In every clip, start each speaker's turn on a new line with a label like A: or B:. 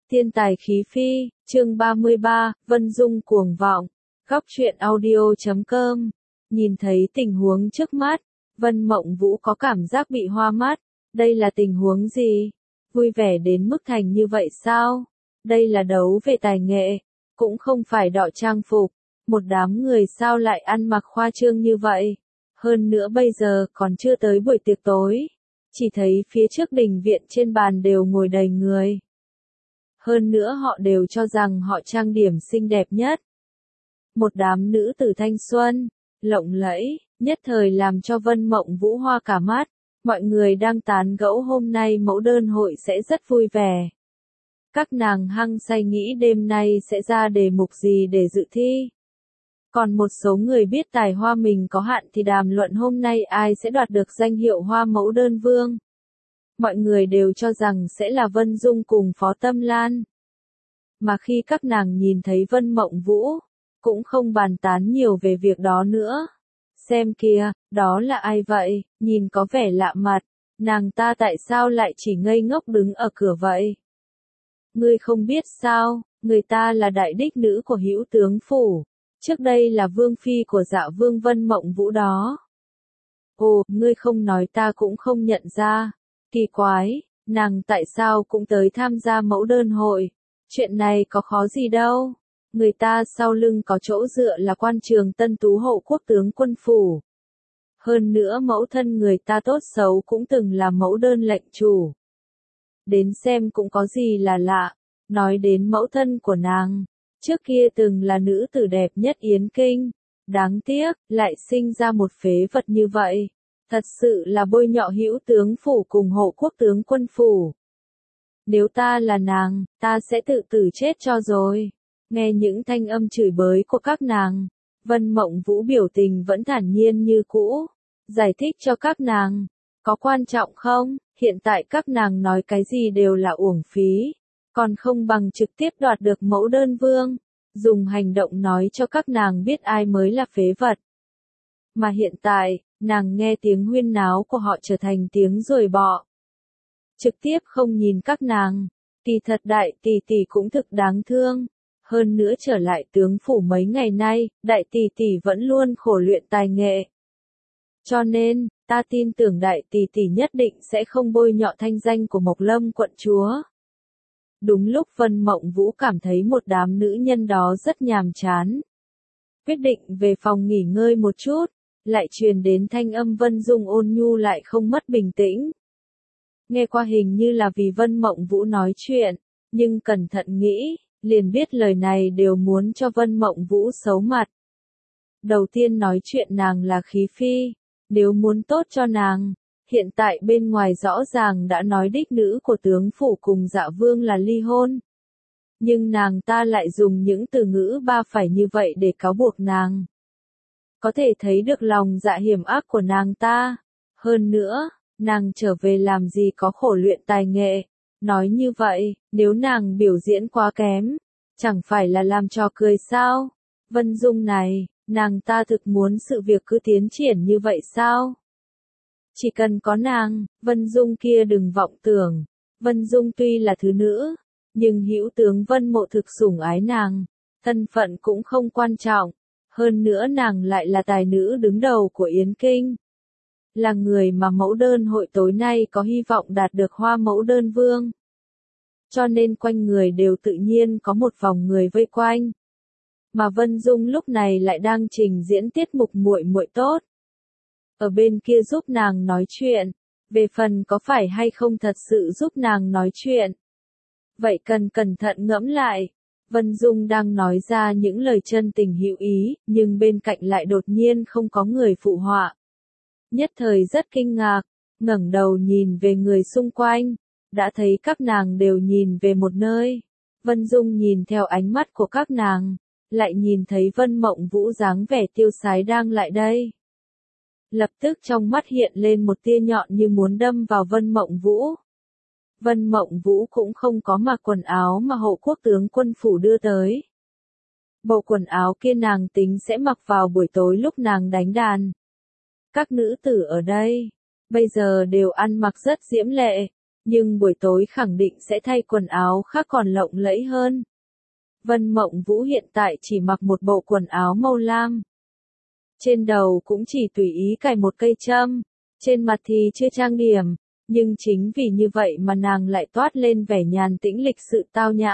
A: Thiên tài khí phi, chương 33, Vân Dung cuồng vọng. Góc truyện audio.com. Nhìn thấy tình huống trước mắt, Vân Mộng Vũ có cảm giác bị hoa mắt. Đây là tình huống gì? Vui vẻ đến mức thành như vậy sao? Đây là đấu về tài nghệ, cũng không phải đọ trang phục. Một đám người sao lại ăn mặc khoa trương như vậy? Hơn nữa bây giờ còn chưa tới buổi tiệc tối. Chỉ thấy phía trước đình viện trên bàn đều ngồi đầy người. Hơn nữa họ đều cho rằng họ trang điểm xinh đẹp nhất. Một đám nữ tử thanh xuân, lộng lẫy, nhất thời làm cho Vân Mộng Vũ hoa cả mắt. Mọi người đang tán gẫu hôm nay mẫu đơn hội sẽ rất vui vẻ. Các nàng hăng say nghĩ đêm nay sẽ ra đề mục gì để dự thi. Còn một số người biết tài hoa mình có hạn thì đàm luận hôm nay ai sẽ đoạt được danh hiệu hoa mẫu đơn vương. Mọi người đều cho rằng sẽ là Vân Dung cùng Phó Tâm Lan. Mà khi các nàng nhìn thấy Vân Mộng Vũ, cũng không bàn tán nhiều về việc đó nữa. Xem kìa, đó là ai vậy, nhìn có vẻ lạ mặt, nàng ta tại sao lại chỉ ngây ngốc đứng ở cửa vậy? Ngươi không biết sao, người ta là đại đích nữ của Hữu tướng phủ, trước đây là vương phi của Dạ Vương Vân Mộng Vũ đó. Ồ, ngươi không nói ta cũng không nhận ra. Kỳ quái, nàng tại sao cũng tới tham gia mẫu đơn hội? Chuyện này có khó gì đâu. Người ta sau lưng có chỗ dựa là quan trường Tân Tú Hộ Quốc tướng quân phủ. Hơn nữa mẫu thân người ta tốt xấu cũng từng là mẫu đơn lệnh chủ. Đến xem cũng có gì là lạ. Nói đến mẫu thân của nàng, trước kia từng là nữ tử đẹp nhất Yến Kinh. Đáng tiếc, lại sinh ra một phế vật như vậy. Thật sự là bôi nhọ Hữu tướng phủ cùng Hộ Quốc tướng quân phủ. Nếu ta là nàng, ta sẽ tự tử chết cho rồi. Nghe những thanh âm chửi bới của các nàng, Vân Mộng Vũ biểu tình vẫn thản nhiên như cũ. Giải thích cho các nàng, có quan trọng không? Hiện tại các nàng nói cái gì đều là uổng phí. Còn không bằng trực tiếp đoạt được mẫu đơn vương. Dùng hành động nói cho các nàng biết ai mới là phế vật. Mà hiện tại, nàng nghe tiếng huyên náo của họ trở thành tiếng ruồi bọ. Trực tiếp không nhìn các nàng. Kỳ thật đại tỷ tỷ cũng thực đáng thương. Hơn nữa trở lại tướng phủ mấy ngày nay, đại tỷ tỷ vẫn luôn khổ luyện tài nghệ. Cho nên, ta tin tưởng đại tỷ tỷ nhất định sẽ không bôi nhọ thanh danh của Mộc Lâm quận chúa. Đúng lúc Vân Mộng Vũ cảm thấy một đám nữ nhân đó rất nhàm chán. Quyết định về phòng nghỉ ngơi một chút, lại truyền đến thanh âm Vân Dung ôn nhu lại không mất bình tĩnh. Nghe qua hình như là vì Vân Mộng Vũ nói chuyện, nhưng cẩn thận nghĩ, liền biết lời này đều muốn cho Vân Mộng Vũ xấu mặt. Đầu tiên nói chuyện nàng là khí phi, nếu muốn tốt cho nàng, hiện tại bên ngoài rõ ràng đã nói đích nữ của tướng phủ cùng Dạ Vương là ly hôn. Nhưng nàng ta lại dùng những từ ngữ ba phải như vậy để cáo buộc nàng. Có thể thấy được lòng dạ hiểm ác của nàng ta. Hơn nữa, nàng trở về làm gì có khổ luyện tài nghệ. Nói như vậy, nếu nàng biểu diễn quá kém, chẳng phải là làm trò cười sao? Vân Dung này, nàng ta thực muốn sự việc cứ tiến triển như vậy sao? Chỉ cần có nàng, Vân Dung kia đừng vọng tưởng. Vân Dung tuy là thứ nữ, nhưng Hữu tướng Vân Mộ thực sủng ái nàng, thân phận cũng không quan trọng. Hơn nữa nàng lại là tài nữ đứng đầu của Yến Kinh. Là người mà mẫu đơn hội tối nay có hy vọng đạt được hoa mẫu đơn vương. Cho nên quanh người đều tự nhiên có một vòng người vây quanh. Mà Vân Dung lúc này lại đang trình diễn tiết mục muội muội tốt. Ở bên kia giúp nàng nói chuyện, về phần có phải hay không thật sự giúp nàng nói chuyện. Vậy cần cẩn thận ngẫm lại. Vân Dung đang nói ra những lời chân tình hữu ý, nhưng bên cạnh lại đột nhiên không có người phụ họa. Nhất thời rất kinh ngạc, ngẩng đầu nhìn về người xung quanh, đã thấy các nàng đều nhìn về một nơi. Vân Dung nhìn theo ánh mắt của các nàng, lại nhìn thấy Vân Mộng Vũ dáng vẻ tiêu sái đang lại đây. Lập tức trong mắt hiện lên một tia nhọn như muốn đâm vào Vân Mộng Vũ. Vân Mộng Vũ cũng không có mặc quần áo mà Hộ Quốc tướng quân phủ đưa tới. Bộ quần áo kia nàng tính sẽ mặc vào buổi tối lúc nàng đánh đàn. Các nữ tử ở đây, bây giờ đều ăn mặc rất diễm lệ, nhưng buổi tối khẳng định sẽ thay quần áo khác còn lộng lẫy hơn. Vân Mộng Vũ hiện tại chỉ mặc một bộ quần áo màu lam. Trên đầu cũng chỉ tùy ý cài một cây châm, trên mặt thì chưa trang điểm, nhưng chính vì như vậy mà nàng lại toát lên vẻ nhàn tĩnh lịch sự tao nhã.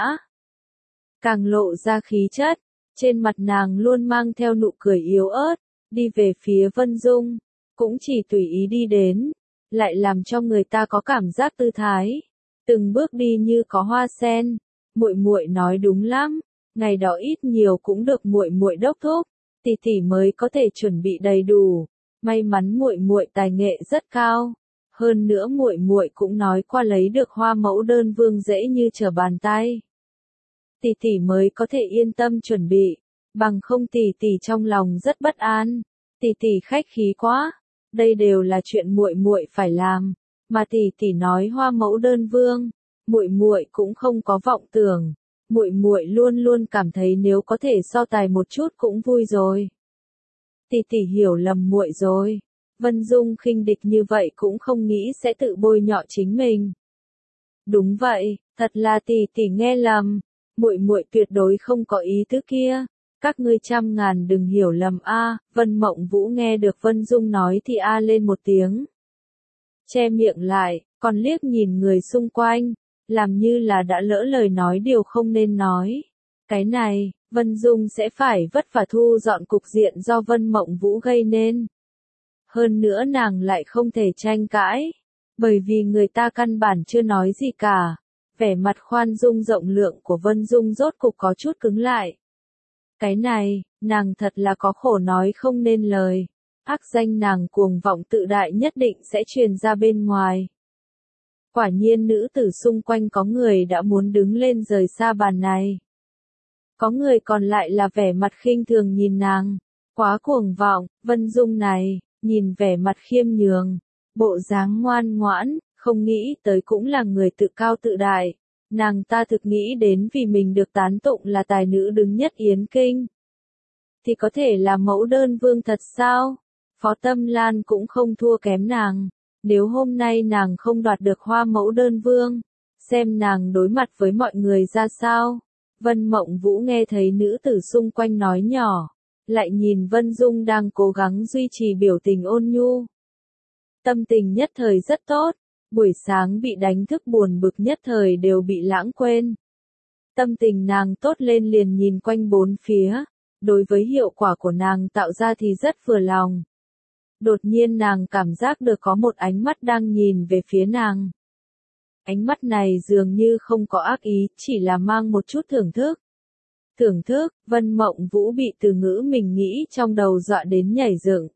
A: Càng lộ ra khí chất, trên mặt nàng luôn mang theo nụ cười yếu ớt, đi về phía Vân Dung, cũng chỉ tùy ý đi đến, lại làm cho người ta có cảm giác tư thái, từng bước đi như có hoa sen. Muội muội nói đúng lắm, ngày đó ít nhiều cũng được muội muội đốc thúc, tỷ tỷ mới có thể chuẩn bị đầy đủ. May mắn muội muội tài nghệ rất cao, hơn nữa muội muội cũng nói qua lấy được Hoa Mẫu Đơn Vương dễ như trở bàn tay. Tỷ tỷ mới có thể yên tâm chuẩn bị, bằng không tỷ tỷ trong lòng rất bất an. Tỷ tỷ khách khí quá, đây đều là chuyện muội muội phải làm, mà tỷ tỷ nói Hoa Mẫu Đơn Vương, muội muội cũng không có vọng tưởng, muội muội luôn luôn cảm thấy nếu có thể so tài một chút cũng vui rồi. Tỷ tỷ hiểu lầm muội rồi. Vân Dung khinh địch như vậy cũng không nghĩ sẽ tự bôi nhọ chính mình. Đúng vậy, thật là tỷ tỷ nghe lầm, muội muội tuyệt đối không có ý tứ kia. Các ngươi trăm ngàn đừng hiểu lầm a. Vân Mộng Vũ nghe được Vân Dung nói thì a lên một tiếng. Che miệng lại, còn liếc nhìn người xung quanh, làm như là đã lỡ lời nói điều không nên nói. Cái này, Vân Dung sẽ phải vất vả thu dọn cục diện do Vân Mộng Vũ gây nên. Hơn nữa nàng lại không thể tranh cãi, bởi vì người ta căn bản chưa nói gì cả. Vẻ mặt khoan dung rộng lượng của Vân Dung rốt cục có chút cứng lại. Cái này, nàng thật là có khổ nói không nên lời. Ác danh nàng cuồng vọng tự đại nhất định sẽ truyền ra bên ngoài. Quả nhiên nữ tử xung quanh có người đã muốn đứng lên rời xa bàn này. Có người còn lại là vẻ mặt khinh thường nhìn nàng. Quá cuồng vọng, Vân Dung này, nhìn vẻ mặt khiêm nhường, bộ dáng ngoan ngoãn, không nghĩ tới cũng là người tự cao tự đại. Nàng ta thực nghĩ đến vì mình được tán tụng là tài nữ đứng nhất Yến Kinh. Thì có thể là Mẫu Đơn Vương thật sao? Phó Tâm Lan cũng không thua kém nàng. Nếu hôm nay nàng không đoạt được Hoa Mẫu Đơn Vương, xem nàng đối mặt với mọi người ra sao. Vân Mộng Vũ nghe thấy nữ tử xung quanh nói nhỏ, lại nhìn Vân Dung đang cố gắng duy trì biểu tình ôn nhu. Tâm tình nhất thời rất tốt, buổi sáng bị đánh thức buồn bực nhất thời đều bị lãng quên. Tâm tình nàng tốt lên liền nhìn quanh bốn phía, đối với hiệu quả của nàng tạo ra thì rất vừa lòng. Đột nhiên nàng cảm giác được có một ánh mắt đang nhìn về phía nàng. Ánh mắt này dường như không có ác ý, chỉ là mang một chút thưởng thức. Thưởng thức, Vân Mộng Vũ bị từ ngữ mình nghĩ trong đầu dọa đến nhảy dựng.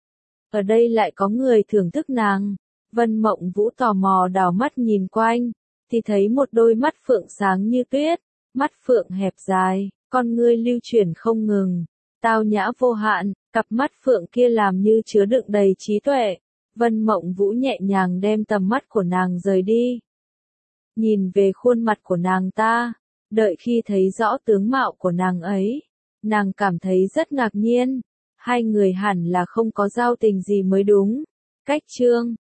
A: Ở đây lại có người thưởng thức nàng. Vân Mộng Vũ tò mò đảo mắt nhìn quanh, thì thấy một đôi mắt phượng sáng như tuyết, mắt phượng hẹp dài, con ngươi lưu chuyển không ngừng, tao nhã vô hạn, cặp mắt phượng kia làm như chứa đựng đầy trí tuệ. Vân Mộng Vũ nhẹ nhàng đem tầm mắt của nàng rời đi. Nhìn về khuôn mặt của nàng ta, đợi khi thấy rõ tướng mạo của nàng ấy, nàng cảm thấy rất ngạc nhiên, hai người hẳn là không có giao tình gì mới đúng. Cách chương